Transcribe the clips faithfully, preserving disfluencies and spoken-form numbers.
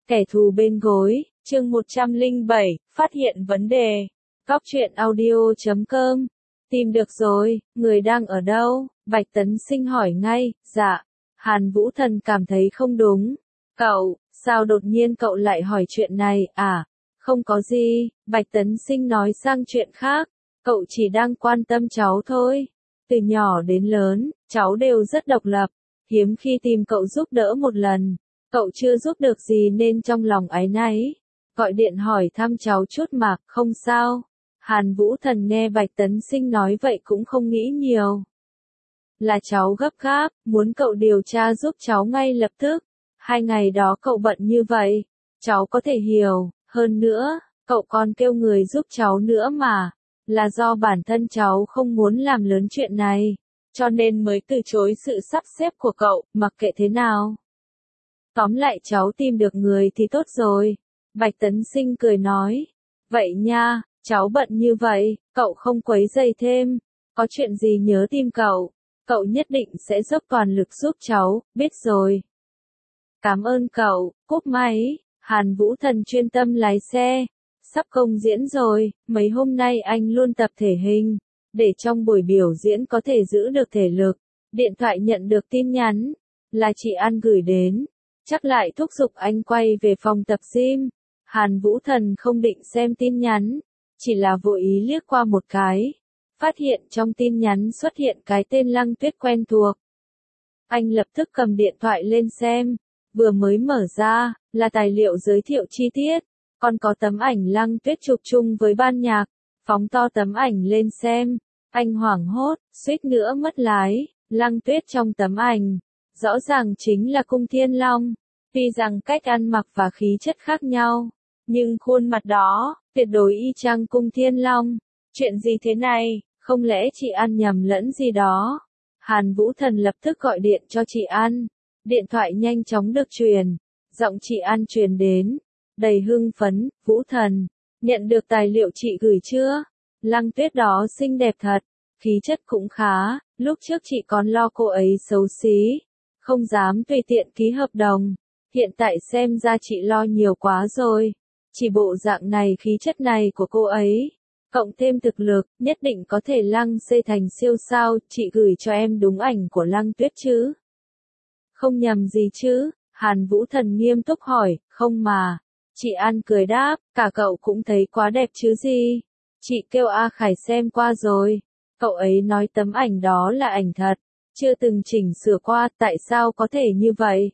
Kẻ thù bên gối, chương một trăm lẻ bảy, phát hiện vấn đề. Góc truyện audio chấm com. Tìm được rồi, người đang ở đâu? Bạch Tấn Sinh hỏi ngay, dạ. Hàn Vũ Thần cảm thấy không đúng. Cậu, sao đột nhiên cậu lại hỏi chuyện này, à? Không có gì, Bạch Tấn Sinh nói sang chuyện khác. Cậu chỉ đang quan tâm cháu thôi. Từ nhỏ đến lớn, cháu đều rất độc lập. Hiếm khi tìm cậu giúp đỡ một lần. Cậu chưa giúp được gì nên trong lòng áy náy. Gọi điện hỏi thăm cháu chút mà, không sao. Hàn Vũ Thần nghe Bạch Tấn Sinh nói vậy cũng không nghĩ nhiều. Là cháu gấp gáp, muốn cậu điều tra giúp cháu ngay lập tức. Hai ngày đó cậu bận như vậy, cháu có thể hiểu. Hơn nữa, cậu còn kêu người giúp cháu nữa mà. Là do bản thân cháu không muốn làm lớn chuyện này, cho nên mới từ chối sự sắp xếp của cậu, mặc kệ thế nào. Tóm lại cháu tìm được người thì tốt rồi. Bạch Tấn Sinh cười nói. Vậy nha, cháu bận như vậy, cậu không quấy rầy thêm. Có chuyện gì nhớ tìm cậu. Cậu nhất định sẽ dốc toàn lực giúp cháu, biết rồi. Cảm ơn cậu, cúp máy. Hàn Vũ Thần chuyên tâm lái xe. Sắp công diễn rồi, mấy hôm nay anh luôn tập thể hình. Để trong buổi biểu diễn có thể giữ được thể lực. Điện thoại nhận được tin nhắn. Là chị An gửi đến. Chắc lại thúc giục anh quay về phòng tập gym. Hàn Vũ Thần không định xem tin nhắn, chỉ là vô ý liếc qua một cái. Phát hiện trong tin nhắn xuất hiện cái tên Lăng Tuyết quen thuộc. Anh lập tức cầm điện thoại lên xem, vừa mới mở ra, là tài liệu giới thiệu chi tiết, còn có tấm ảnh Lăng Tuyết chụp chung với ban nhạc. Phóng to tấm ảnh lên xem, anh hoảng hốt, suýt nữa mất lái. Lăng Tuyết trong tấm ảnh rõ ràng chính là Cung Thiên Long, tuy rằng cách ăn mặc và khí chất khác nhau, nhưng khuôn mặt đó, tuyệt đối y chang Cung Thiên Long. Chuyện gì thế này, không lẽ chị An nhầm lẫn gì đó? Hàn Vũ Thần lập tức gọi điện cho chị An. Điện thoại nhanh chóng được truyền, giọng chị An truyền đến, đầy hưng phấn. Vũ Thần, nhận được tài liệu chị gửi chưa? Lăng Tuyết đó xinh đẹp thật, khí chất cũng khá, lúc trước chị còn lo cô ấy xấu xí, không dám tùy tiện ký hợp đồng. Hiện tại xem ra chị lo nhiều quá rồi. Chỉ bộ dạng này khí chất này của cô ấy, cộng thêm thực lực, nhất định có thể lăng xê thành siêu sao. Chị gửi cho em đúng ảnh của Lăng Tuyết chứ? Không nhầm gì chứ? Hàn Vũ Thần nghiêm túc hỏi. Không mà. Chị An cười đáp, cả cậu cũng thấy quá đẹp chứ gì. Chị kêu A Khải xem qua rồi. Cậu ấy nói tấm ảnh đó là ảnh thật, chưa từng chỉnh sửa qua, tại sao có thể như vậy?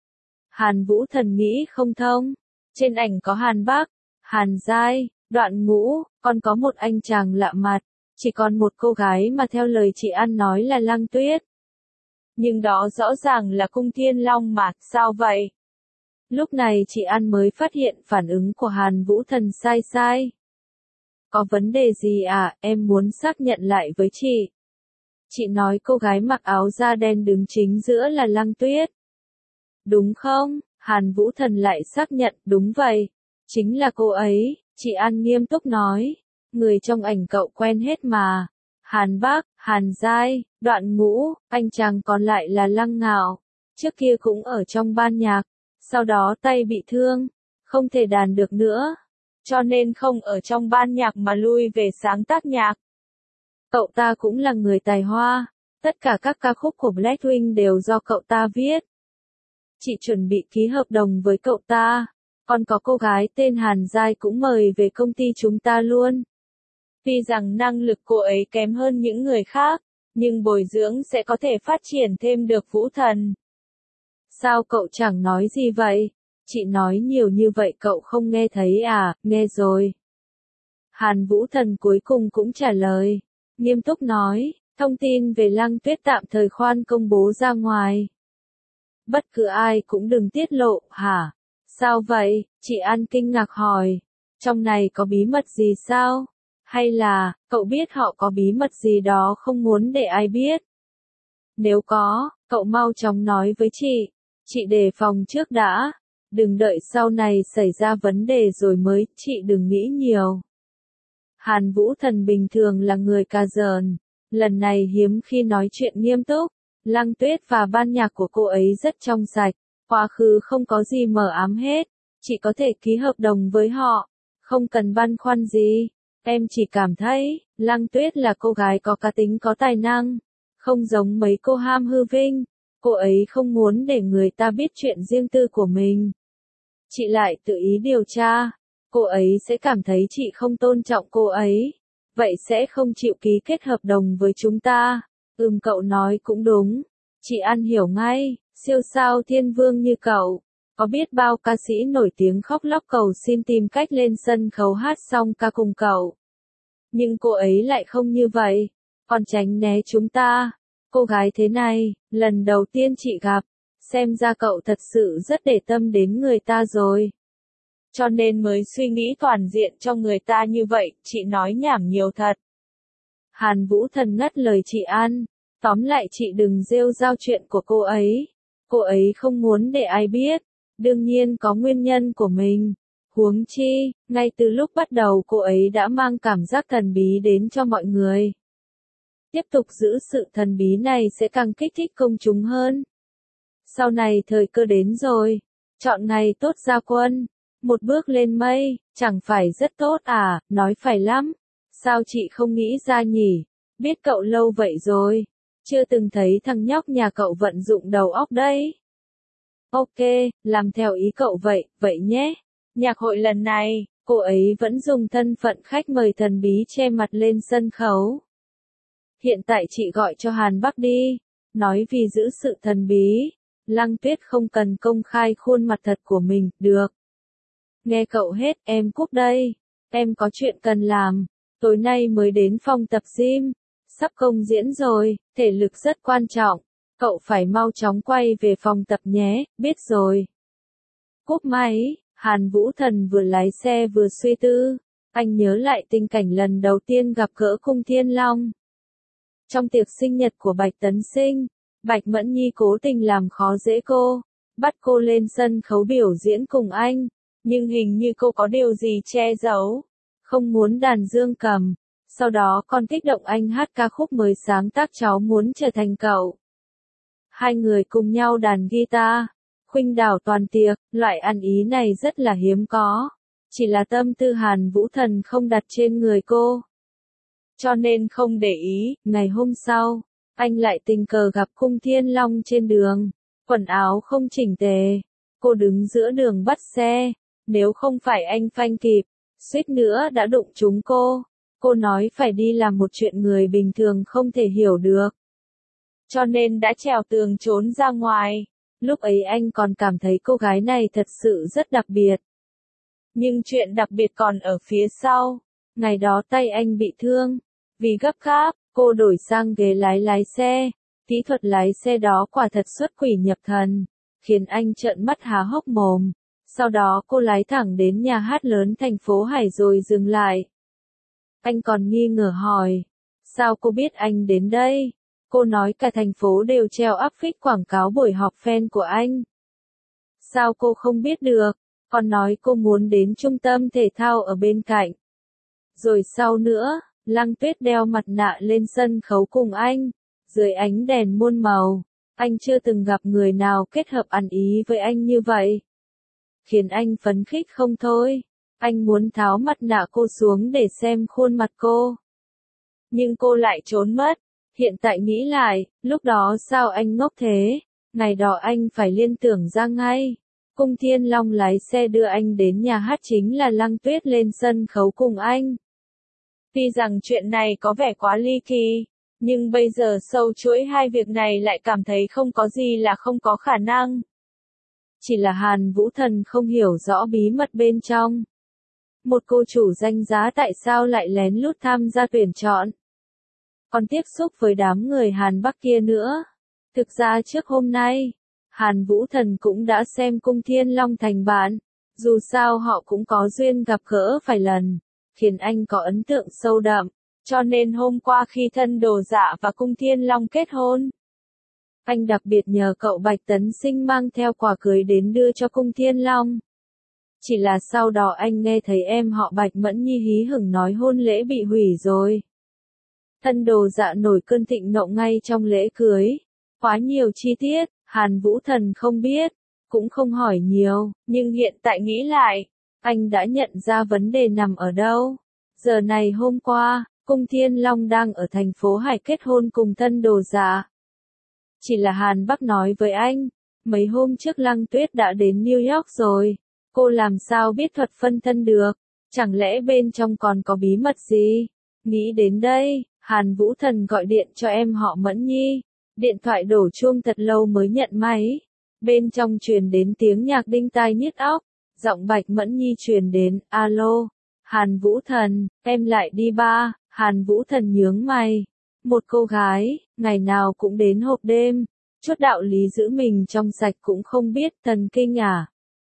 Hàn Vũ Thần nghĩ không thông. Trên ảnh có Hàn Bắc, Hàn Giai, Đoạn Ngũ, còn có một anh chàng lạ mặt. Chỉ còn một cô gái mà theo lời chị An nói là Lăng Tuyết. Nhưng đó rõ ràng là Cung Thiên Long mà, sao vậy? Lúc này chị An mới phát hiện phản ứng của Hàn Vũ Thần sai sai. Có vấn đề gì à, em muốn xác nhận lại với chị. Chị nói cô gái mặc áo da đen đứng chính giữa là Lăng Tuyết. Đúng không? Hàn Vũ Thần lại xác nhận, đúng vậy. Chính là cô ấy. Chị An nghiêm túc nói. Người trong ảnh cậu quen hết mà. Hàn Bắc, Hàn Giai, Đoạn Ngũ, anh chàng còn lại là Lăng Ngạo. Trước kia cũng ở trong ban nhạc. Sau đó tay bị thương, không thể đàn được nữa. Cho nên không ở trong ban nhạc mà lui về sáng tác nhạc. Cậu ta cũng là người tài hoa. Tất cả các ca khúc của Blackpink đều do cậu ta viết. Chị chuẩn bị ký hợp đồng với cậu ta. Còn có cô gái tên Hàn Giai cũng mời về công ty chúng ta luôn. Tuy rằng năng lực cô ấy kém hơn những người khác, nhưng bồi dưỡng sẽ có thể phát triển thêm được. Vũ Thần. Sao cậu chẳng nói gì vậy? Chị nói nhiều như vậy cậu không nghe thấy à? Nghe rồi. Hàn Vũ Thần cuối cùng cũng trả lời. Nghiêm túc nói, thông tin về Lăng Tuyết tạm thời khoan công bố ra ngoài. Bất cứ ai cũng đừng tiết lộ, hả? Sao vậy? Chị An kinh ngạc hỏi. Trong này có bí mật gì sao? Hay là, cậu biết họ có bí mật gì đó không muốn để ai biết? Nếu có, cậu mau chóng nói với chị. Chị đề phòng trước đã. Đừng đợi sau này xảy ra vấn đề rồi mới, chị đừng nghĩ nhiều. Hàn Vũ Thần bình thường là người cà giỡn. Lần này hiếm khi nói chuyện nghiêm túc. Lăng Tuyết và ban nhạc của cô ấy rất trong sạch. Quá khứ không có gì mờ ám hết. Chị có thể ký hợp đồng với họ, không cần băn khoăn gì. Em chỉ cảm thấy, Lăng Tuyết là cô gái có cá tính có tài năng, không giống mấy cô ham hư vinh. Cô ấy không muốn để người ta biết chuyện riêng tư của mình. Chị lại tự ý điều tra, cô ấy sẽ cảm thấy chị không tôn trọng cô ấy, vậy sẽ không chịu ký kết hợp đồng với chúng ta. Ừm, cậu nói cũng đúng. Chị An hiểu ngay, siêu sao thiên vương như cậu, có biết bao ca sĩ nổi tiếng khóc lóc cầu xin tìm cách lên sân khấu hát xong ca cùng cậu. Nhưng cô ấy lại không như vậy, còn tránh né chúng ta. Cô gái thế này, lần đầu tiên chị gặp, xem ra cậu thật sự rất để tâm đến người ta rồi. Cho nên mới suy nghĩ toàn diện cho người ta như vậy, chị nói nhảm nhiều thật. Hàn Vũ Thần ngắt lời chị An, tóm lại chị đừng rêu rao chuyện của cô ấy. Cô ấy không muốn để ai biết, đương nhiên có nguyên nhân của mình. Huống chi, ngay từ lúc bắt đầu cô ấy đã mang cảm giác thần bí đến cho mọi người. Tiếp tục giữ sự thần bí này sẽ càng kích thích công chúng hơn. Sau này thời cơ đến rồi, chọn ngày tốt ra quân, một bước lên mây, chẳng phải rất tốt à, nói phải lắm. Sao chị không nghĩ ra nhỉ? Biết cậu lâu vậy rồi, chưa từng thấy thằng nhóc nhà cậu vận dụng đầu óc đấy. Ok, làm theo ý cậu vậy, vậy nhé. Nhạc hội lần này, cô ấy vẫn dùng thân phận khách mời thần bí che mặt lên sân khấu. Hiện tại chị gọi cho Hàn Bắc đi, nói vì giữ sự thần bí, Lăng Tuyết không cần công khai khuôn mặt thật của mình, được. Nghe cậu hết, em cúp đây, em có chuyện cần làm, tối nay mới đến phòng tập gym, sắp công diễn rồi, thể lực rất quan trọng, cậu phải mau chóng quay về phòng tập nhé, biết rồi. Cúp máy, Hàn Vũ Thần vừa lái xe vừa suy tư, anh nhớ lại tình cảnh lần đầu tiên gặp gỡ Cung Thiên Long. Trong tiệc sinh nhật của Bạch Tấn Sinh, Bạch Mẫn Nhi cố tình làm khó dễ cô, bắt cô lên sân khấu biểu diễn cùng anh, nhưng hình như cô có điều gì che giấu, không muốn đàn dương cầm, sau đó còn kích động anh hát ca khúc mới sáng tác Cháu Muốn Trở Thành Cậu. Hai người cùng nhau đàn guitar, khuynh đảo toàn tiệc, loại ăn ý này rất là hiếm có, chỉ là tâm tư Hàn Vũ Thần không đặt trên người cô. Cho nên không để ý, ngày hôm sau, anh lại tình cờ gặp Cung Thiên Long trên đường, quần áo không chỉnh tề, cô đứng giữa đường bắt xe, nếu không phải anh phanh kịp, suýt nữa đã đụng trúng cô, cô nói phải đi làm một chuyện người bình thường không thể hiểu được. Cho nên đã trèo tường trốn ra ngoài, lúc ấy anh còn cảm thấy cô gái này thật sự rất đặc biệt. Nhưng chuyện đặc biệt còn ở phía sau, ngày đó tay anh bị thương. Vì gấp gáp, cô đổi sang ghế lái lái xe, kỹ thuật lái xe đó quả thật xuất quỷ nhập thần, khiến anh trợn mắt há hốc mồm. Sau đó cô lái thẳng đến nhà hát lớn thành phố Hải rồi dừng lại. Anh còn nghi ngờ hỏi, sao cô biết anh đến đây? Cô nói cả thành phố đều treo áp phích quảng cáo buổi họp fan của anh. Sao cô không biết được? Còn nói cô muốn đến trung tâm thể thao ở bên cạnh. Rồi sau nữa, Lăng Tuyết đeo mặt nạ lên sân khấu cùng anh, dưới ánh đèn muôn màu, anh chưa từng gặp người nào kết hợp ăn ý với anh như vậy. Khiến anh phấn khích không thôi, anh muốn tháo mặt nạ cô xuống để xem khuôn mặt cô. Nhưng cô lại trốn mất, hiện tại nghĩ lại, lúc đó sao anh ngốc thế, ngày đó anh phải liên tưởng ra ngay. Cung Thiên Long lái xe đưa anh đến nhà hát chính là Lăng Tuyết lên sân khấu cùng anh. Tuy rằng chuyện này có vẻ quá ly kỳ, nhưng bây giờ sâu chuỗi hai việc này lại cảm thấy không có gì là không có khả năng. Chỉ là Hàn Vũ Thần không hiểu rõ bí mật bên trong. Một cô chủ danh giá tại sao lại lén lút tham gia tuyển chọn. Còn tiếp xúc với đám người Hàn Bắc kia nữa. Thực ra trước hôm nay, Hàn Vũ Thần cũng đã xem Cung Thiên Long thành bạn. Dù sao họ cũng có duyên gặp gỡ vài lần, khiến anh có ấn tượng sâu đậm. Cho nên hôm qua khi Thân Đồ Dạ và Cung Thiên Long kết hôn, anh đặc biệt nhờ cậu Bạch Tấn Sinh mang theo quà cưới đến đưa cho Cung Thiên Long. Chỉ là sau đó anh nghe thấy em họ Bạch Mẫn Nhi hí hửng nói hôn lễ bị hủy rồi. Thân Đồ Dạ nổi cơn thịnh nộ ngay trong lễ cưới. Quá nhiều chi tiết, Hàn Vũ Thần không biết. cũng không hỏi nhiều, nhưng hiện tại nghĩ lại, anh đã nhận ra vấn đề nằm ở đâu. Giờ này hôm qua, Cung Thiên Long đang ở thành phố Hải kết hôn cùng tân đồ dạ. Chỉ là Hàn Bắc nói với anh, mấy hôm trước Lăng Tuyết đã đến New York rồi, cô làm sao biết thuật phân thân được, chẳng lẽ bên trong còn có bí mật gì? Nghĩ đến đây, Hàn Vũ Thần gọi điện cho em họ Mẫn Nhi, điện thoại đổ chuông thật lâu mới nhận máy, bên trong truyền đến tiếng nhạc đinh tai nhức óc, giọng Bạch Mẫn Nhi truyền đến, alo, Hàn Vũ Thần, em lại đi ba, Hàn Vũ Thần nhướng mày, một cô gái, ngày nào cũng đến hộp đêm, chút đạo lý giữ mình trong sạch cũng không biết, thần kinh à?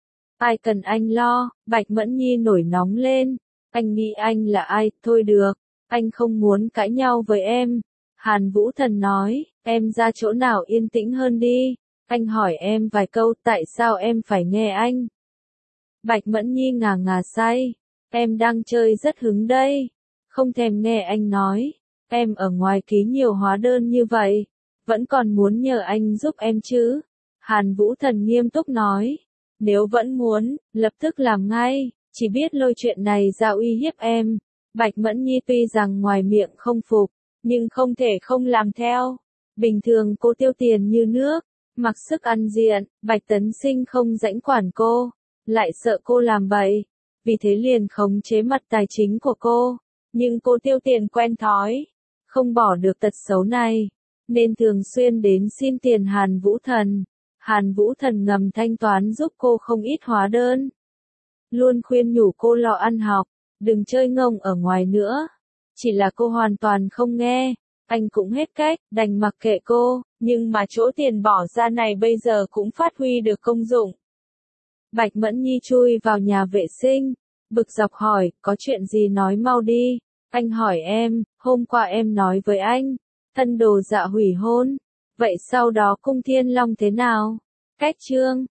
Ai cần anh lo, Bạch Mẫn Nhi nổi nóng lên, anh nghĩ anh là ai, thôi được, anh không muốn cãi nhau với em. Hàn Vũ Thần nói, em ra chỗ nào yên tĩnh hơn đi, anh hỏi em vài câu, tại sao em phải nghe anh? Bạch Mẫn Nhi ngà ngà say, em đang chơi rất hứng đây, không thèm nghe anh nói, em ở ngoài ký nhiều hóa đơn như vậy, vẫn còn muốn nhờ anh giúp em chứ? Hàn Vũ Thần nghiêm túc nói, nếu vẫn muốn, lập tức làm ngay, chỉ biết lôi chuyện này ra uy hiếp em. Bạch Mẫn Nhi tuy rằng ngoài miệng không phục, nhưng không thể không làm theo. Bình thường cô tiêu tiền như nước, mặc sức ăn diện, Bạch Tấn Sinh không rảnh quản cô, lại sợ cô làm bậy, vì thế liền khống chế mặt tài chính của cô. Nhưng cô tiêu tiền quen thói, không bỏ được tật xấu này, nên thường xuyên đến xin tiền Hàn Vũ Thần. Hàn Vũ Thần ngầm thanh toán giúp cô không ít hóa đơn. Luôn khuyên nhủ cô lo ăn học, đừng chơi ngông ở ngoài nữa. Chỉ là cô hoàn toàn không nghe, anh cũng hết cách, đành mặc kệ cô, nhưng mà chỗ tiền bỏ ra này bây giờ cũng phát huy được công dụng. Bạch Mẫn Nhi chui vào nhà vệ sinh, bực dọc hỏi, có chuyện gì nói mau đi. Anh hỏi em, hôm qua em nói với anh, thân đồ dạ hủy hôn, vậy sau đó Cung Thiên Long thế nào? Cách chương